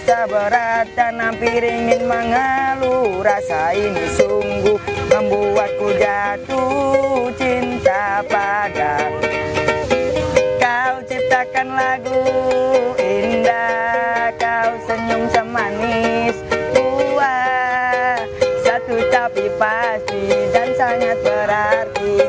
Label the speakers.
Speaker 1: terasa berat dan hampir ingin mengeluh. Rasa ini sungguh membuatku jatuh cinta padamu. Kau ciptakan lagu indah, kau senyum semanis. Satu tapi pasti dan sangat berarti.